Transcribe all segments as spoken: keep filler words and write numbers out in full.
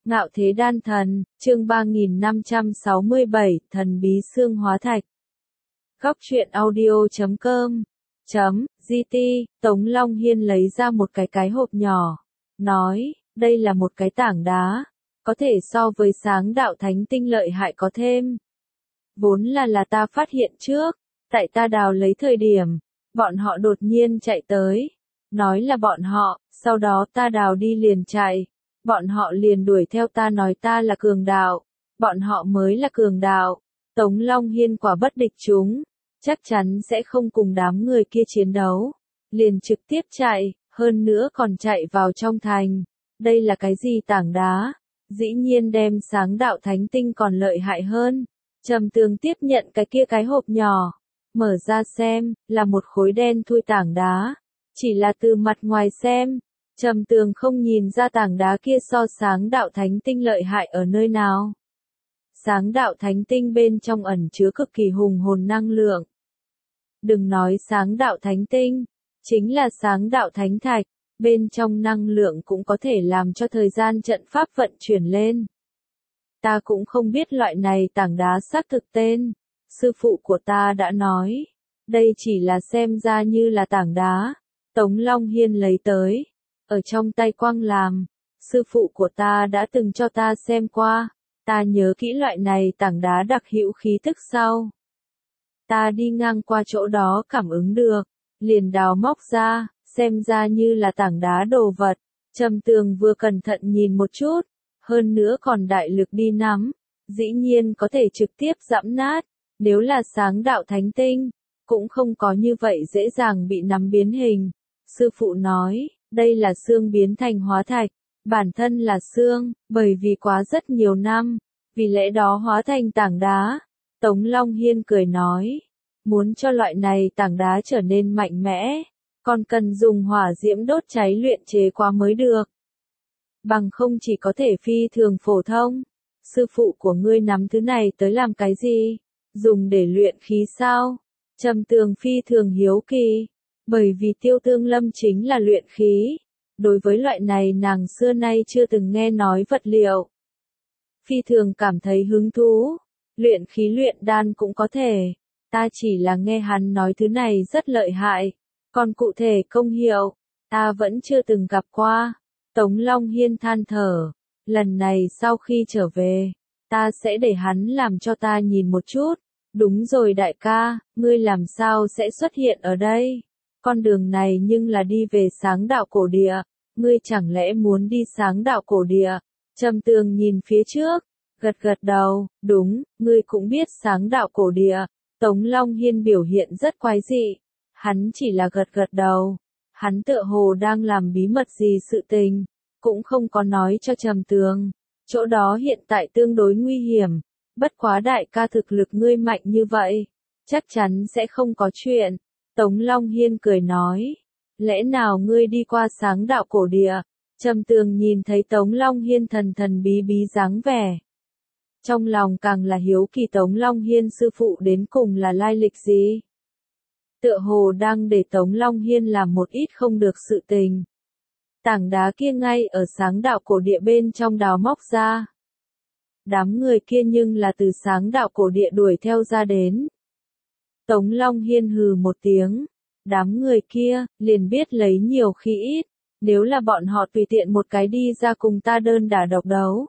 Ngạo Thế Đan Thần, chương ba nghìn năm trăm sáu mươi bảy, Thần Bí Xương Hóa Thạch. Góc truyện audio chấm com chấm gt, Tống Long Hiên lấy ra một cái cái hộp nhỏ, nói, đây là một cái tảng đá, có thể so với sáng đạo thánh tinh lợi hại có thêm. Vốn là là ta phát hiện trước, tại ta đào lấy thời điểm, bọn họ đột nhiên chạy tới, nói là bọn họ, sau đó ta đào đi liền chạy. Bọn họ liền đuổi theo ta nói ta là cường đạo, bọn họ mới là cường đạo. Tống Long Hiên quả bất địch chúng, chắc chắn sẽ không cùng đám người kia chiến đấu, liền trực tiếp chạy, hơn nữa còn chạy vào trong thành. Đây là cái gì tảng đá? Dĩ nhiên đem sáng đạo thánh tinh còn lợi hại hơn. Trầm Tường tiếp nhận cái kia cái hộp nhỏ, mở ra xem, là một khối đen thui tảng đá, chỉ là từ mặt ngoài xem. Trầm Tường không nhìn ra tảng đá kia so sáng đạo thánh tinh lợi hại ở nơi nào. Sáng đạo thánh tinh bên trong ẩn chứa cực kỳ hùng hồn năng lượng. Đừng nói sáng đạo thánh tinh, chính là sáng đạo thánh thạch, bên trong năng lượng cũng có thể làm cho thời gian trận pháp vận chuyển lên. Ta cũng không biết loại này tảng đá xác thực tên, sư phụ của ta đã nói, đây chỉ là xem ra như là tảng đá, Tống Long Hiên lấy tới. Ở trong tay quang làm, sư phụ của ta đã từng cho ta xem qua, ta nhớ kỹ loại này tảng đá đặc hữu khí thức sau. Ta đi ngang qua chỗ đó cảm ứng được, liền đào móc ra, xem ra như là tảng đá đồ vật. Trầm Tường vừa cẩn thận nhìn một chút, hơn nữa còn đại lực đi nắm, dĩ nhiên có thể trực tiếp giẫm nát, nếu là sáng đạo thánh tinh, cũng không có như vậy dễ dàng bị nắm biến hình. Sư phụ nói, đây là xương biến thành hóa thạch, bản thân là xương, bởi vì quá rất nhiều năm, vì lẽ đó hóa thành tảng đá. Tống Long Hiên cười nói, muốn cho loại này tảng đá trở nên mạnh mẽ, còn cần dùng hỏa diễm đốt cháy luyện chế qua mới được. Bằng không chỉ có thể phi thường phổ thông. Sư phụ của ngươi nắm thứ này tới làm cái gì? Dùng để luyện khí sao? Trầm Tường phi thường hiếu kỳ. Bởi vì Tiêu Tương Lâm chính là luyện khí, đối với loại này nàng xưa nay chưa từng nghe nói vật liệu. Phi thường cảm thấy hứng thú, luyện khí luyện đan cũng có thể, ta chỉ là nghe hắn nói thứ này rất lợi hại, còn cụ thể công hiệu, ta vẫn chưa từng gặp qua. Tống Long Hiên than thở, lần này sau khi trở về, ta sẽ để hắn làm cho ta nhìn một chút. Đúng rồi đại ca, ngươi làm sao sẽ xuất hiện ở đây? Con đường này nhưng là đi về sáng đạo cổ địa, ngươi chẳng lẽ muốn đi sáng đạo cổ địa? Trầm Tường nhìn phía trước, gật gật đầu, đúng, ngươi cũng biết sáng đạo cổ địa. Tống Long Hiên biểu hiện rất quái dị, hắn chỉ là gật gật đầu, hắn tựa hồ đang làm bí mật gì sự tình, cũng không có nói cho Trầm Tường, chỗ đó hiện tại tương đối nguy hiểm, bất quá đại ca thực lực ngươi mạnh như vậy, chắc chắn sẽ không có chuyện. Tống Long Hiên cười nói, lẽ nào ngươi đi qua sáng đạo cổ địa? Trầm Tường nhìn thấy Tống Long Hiên thần thần bí bí dáng vẻ, trong lòng càng là hiếu kỳ Tống Long Hiên sư phụ đến cùng là lai lịch gì. Tựa hồ đang để Tống Long Hiên làm một ít không được sự tình. Tảng đá kia ngay ở sáng đạo cổ địa bên trong đào móc ra. Đám người kia nhưng là từ sáng đạo cổ địa đuổi theo ra đến. Tống Long Hiên hừ một tiếng, đám người kia, liền biết lấy nhiều khi ít, nếu là bọn họ tùy tiện một cái đi ra cùng ta đơn đả độc đấu.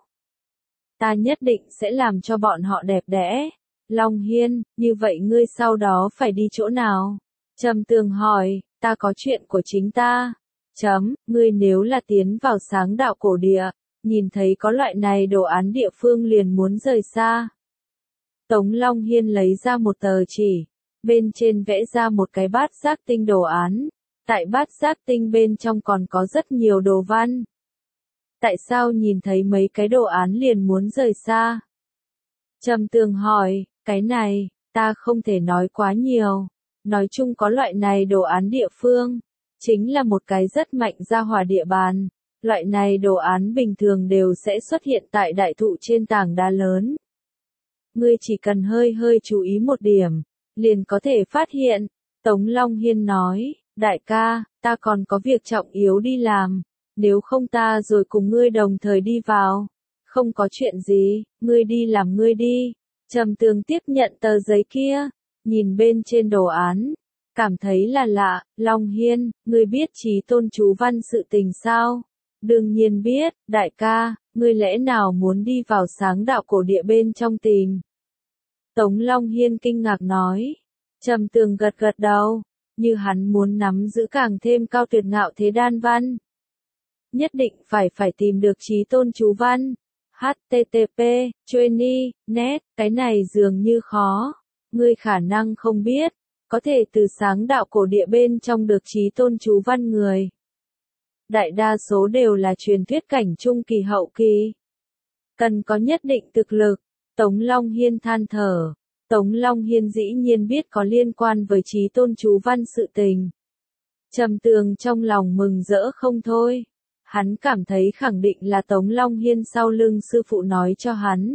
Ta nhất định sẽ làm cho bọn họ đẹp đẽ. Long Hiên, như vậy ngươi sau đó phải đi chỗ nào? Trầm Tường hỏi, ta có chuyện của chính ta. Chấm, ngươi nếu là tiến vào sáng đạo cổ địa, nhìn thấy có loại này đồ án địa phương liền muốn rời xa. Tống Long Hiên lấy ra một tờ chỉ. Bên trên vẽ ra một cái bát giác tinh đồ án, tại bát giác tinh bên trong còn có rất nhiều đồ văn. Tại sao nhìn thấy mấy cái đồ án liền muốn rời xa? Trầm Tường hỏi, cái này, ta không thể nói quá nhiều, nói chung có loại này đồ án địa phương, chính là một cái rất mạnh gia hỏa địa bàn, loại này đồ án bình thường đều sẽ xuất hiện tại đại thụ trên tảng đá lớn. Ngươi chỉ cần hơi hơi chú ý một điểm, liền có thể phát hiện. Tống Long Hiên nói, đại ca, ta còn có việc trọng yếu đi làm, nếu không ta rồi cùng ngươi đồng thời đi vào. Không có chuyện gì, ngươi đi làm ngươi đi. Trầm Tường tiếp nhận tờ giấy kia, nhìn bên trên đồ án, cảm thấy là lạ. Long Hiên, ngươi biết Chí Tôn chú văn sự tình sao? Đương nhiên biết, đại ca, ngươi lẽ nào muốn đi vào Sáng Đạo Cổ Địa bên trong tìm? Tống Long Hiên kinh ngạc nói. Trầm Tường gật gật đầu, như hắn muốn nắm giữ càng thêm cao tuyệt ngạo thế đan văn. Nhất định phải phải tìm được Chí Tôn chú văn. hát tê tê pê, Journey, net, cái này dường như khó. Ngươi khả năng không biết, có thể từ Sáng Đạo Cổ Địa bên trong được Chí Tôn chú văn người. Đại đa số đều là truyền thuyết cảnh trung kỳ hậu kỳ. Cần có nhất định thực lực. Tống Long Hiên than thở. Tống Long Hiên dĩ nhiên biết có liên quan với Chí Tôn chú văn sự tình. Trầm Tường trong lòng mừng rỡ không thôi. Hắn cảm thấy khẳng định là Tống Long Hiên sau lưng sư phụ nói cho hắn.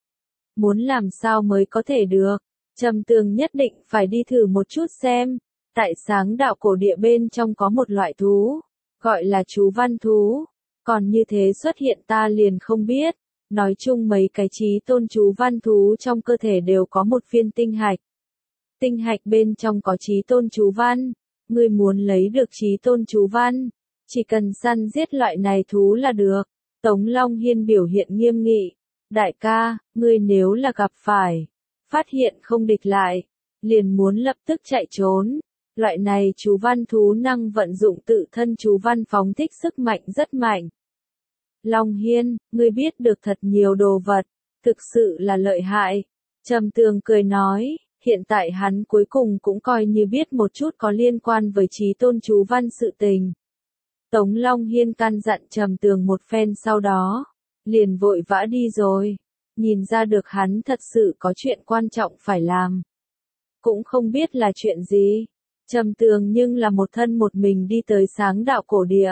Muốn làm sao mới có thể được. Trầm Tường nhất định phải đi thử một chút xem. Tại Sáng Đạo Cổ Địa bên trong có một loại thú, gọi là chú văn thú. Còn như thế xuất hiện ta liền không biết. Nói chung mấy cái Chí Tôn chú văn thú trong cơ thể đều có một viên tinh hạch. Tinh hạch bên trong có Chí Tôn chú văn. Ngươi muốn lấy được Chí Tôn chú văn, chỉ cần săn giết loại này thú là được. Tống Long Hiên biểu hiện nghiêm nghị. Đại ca, ngươi nếu là gặp phải, phát hiện không địch lại, liền muốn lập tức chạy trốn. Loại này chú văn thú năng vận dụng tự thân chú văn phóng thích sức mạnh rất mạnh. Long Hiên, ngươi biết được thật nhiều đồ vật, thực sự là lợi hại. Trầm Tường cười nói, hiện tại hắn cuối cùng cũng coi như biết một chút có liên quan với Chí Tôn chú văn sự tình. Tống Long Hiên căn dặn Trầm Tường một phen sau đó, liền vội vã đi rồi. Nhìn ra được hắn thật sự có chuyện quan trọng phải làm. Cũng không biết là chuyện gì. Trầm Tường nhưng là một thân một mình đi tới Sáng Đạo Cổ Địa.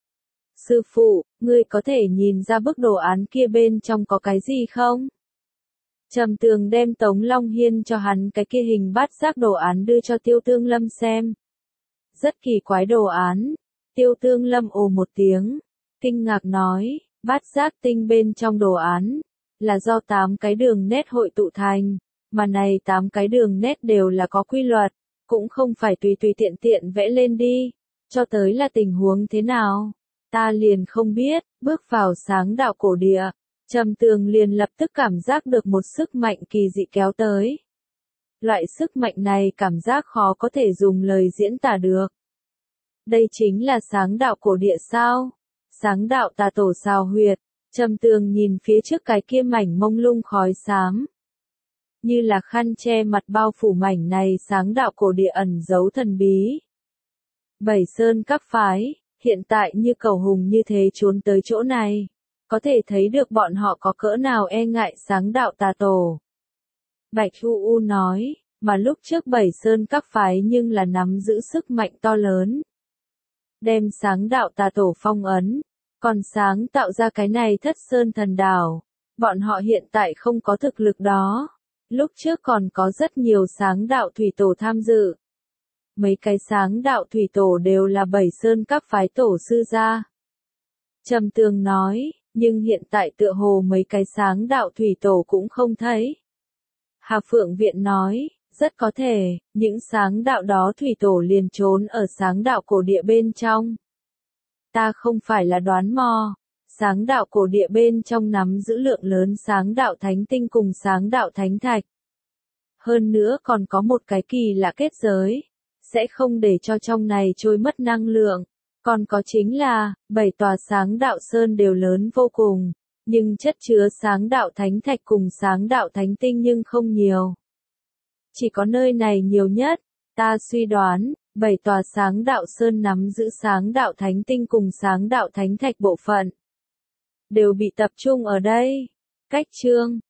Sư phụ, ngươi có thể nhìn ra bức đồ án kia bên trong có cái gì không? Trầm Tường đem Tống Long Hiên cho hắn cái kia hình bát giác đồ án đưa cho Tiêu Tương Lâm xem. Rất kỳ quái đồ án. Tiêu Tương Lâm ồ một tiếng, kinh ngạc nói, bát giác tinh bên trong đồ án, là do tám cái đường nét hội tụ thành, mà này tám cái đường nét đều là có quy luật, cũng không phải tùy tùy tiện tiện vẽ lên đi, cho tới là tình huống thế nào, ta liền không biết. Bước vào Sáng Đạo Cổ Địa, Trầm Tường liền lập tức cảm giác được một sức mạnh kỳ dị kéo tới. Loại sức mạnh này cảm giác khó có thể dùng lời diễn tả được. Đây chính là Sáng Đạo Cổ Địa sao? Sáng Đạo Tà Tổ sao huyệt. Trầm Tường nhìn phía trước cái kia mảnh mông lung khói xám. Như là khăn che mặt bao phủ mảnh này Sáng Đạo Cổ Địa ẩn giấu thần bí. Bảy sơn các phái, hiện tại như cầu hùng như thế trốn tới chỗ này. Có thể thấy được bọn họ có cỡ nào e ngại Sáng Đạo Tà Tổ. Bạch U U nói, mà lúc trước bảy sơn các phái nhưng là nắm giữ sức mạnh to lớn. Đem Sáng Đạo Tà Tổ phong ấn, còn sáng tạo ra cái này Thất Sơn Thần Đảo. Bọn họ hiện tại không có thực lực đó. Lúc trước còn có rất nhiều Sáng Đạo Thủy Tổ tham dự. Mấy cái Sáng Đạo Thủy Tổ đều là bảy sơn các phái tổ sư gia. Trầm Tường nói, nhưng hiện tại tựa hồ mấy cái Sáng Đạo Thủy Tổ cũng không thấy. Hà Phượng Viện nói, rất có thể, những Sáng Đạo đó Thủy Tổ liền trốn ở Sáng Đạo Cổ Địa bên trong. Ta không phải là đoán mò, Sáng Đạo Cổ Địa bên trong nắm giữ lượng lớn Sáng Đạo Thánh Tinh cùng Sáng Đạo Thánh Thạch. Hơn nữa còn có một cái kỳ lạ kết giới, sẽ không để cho trong này trôi mất năng lượng. Còn có chính là, bảy tòa Sáng Đạo Sơn đều lớn vô cùng, nhưng chất chứa Sáng Đạo Thánh Thạch cùng Sáng Đạo Thánh Tinh nhưng không nhiều. Chỉ có nơi này nhiều nhất, ta suy đoán, bảy tòa Sáng Đạo Sơn nắm giữ Sáng Đạo Thánh Tinh cùng Sáng Đạo Thánh Thạch bộ phận. Đều bị tập trung ở đây. Cách chương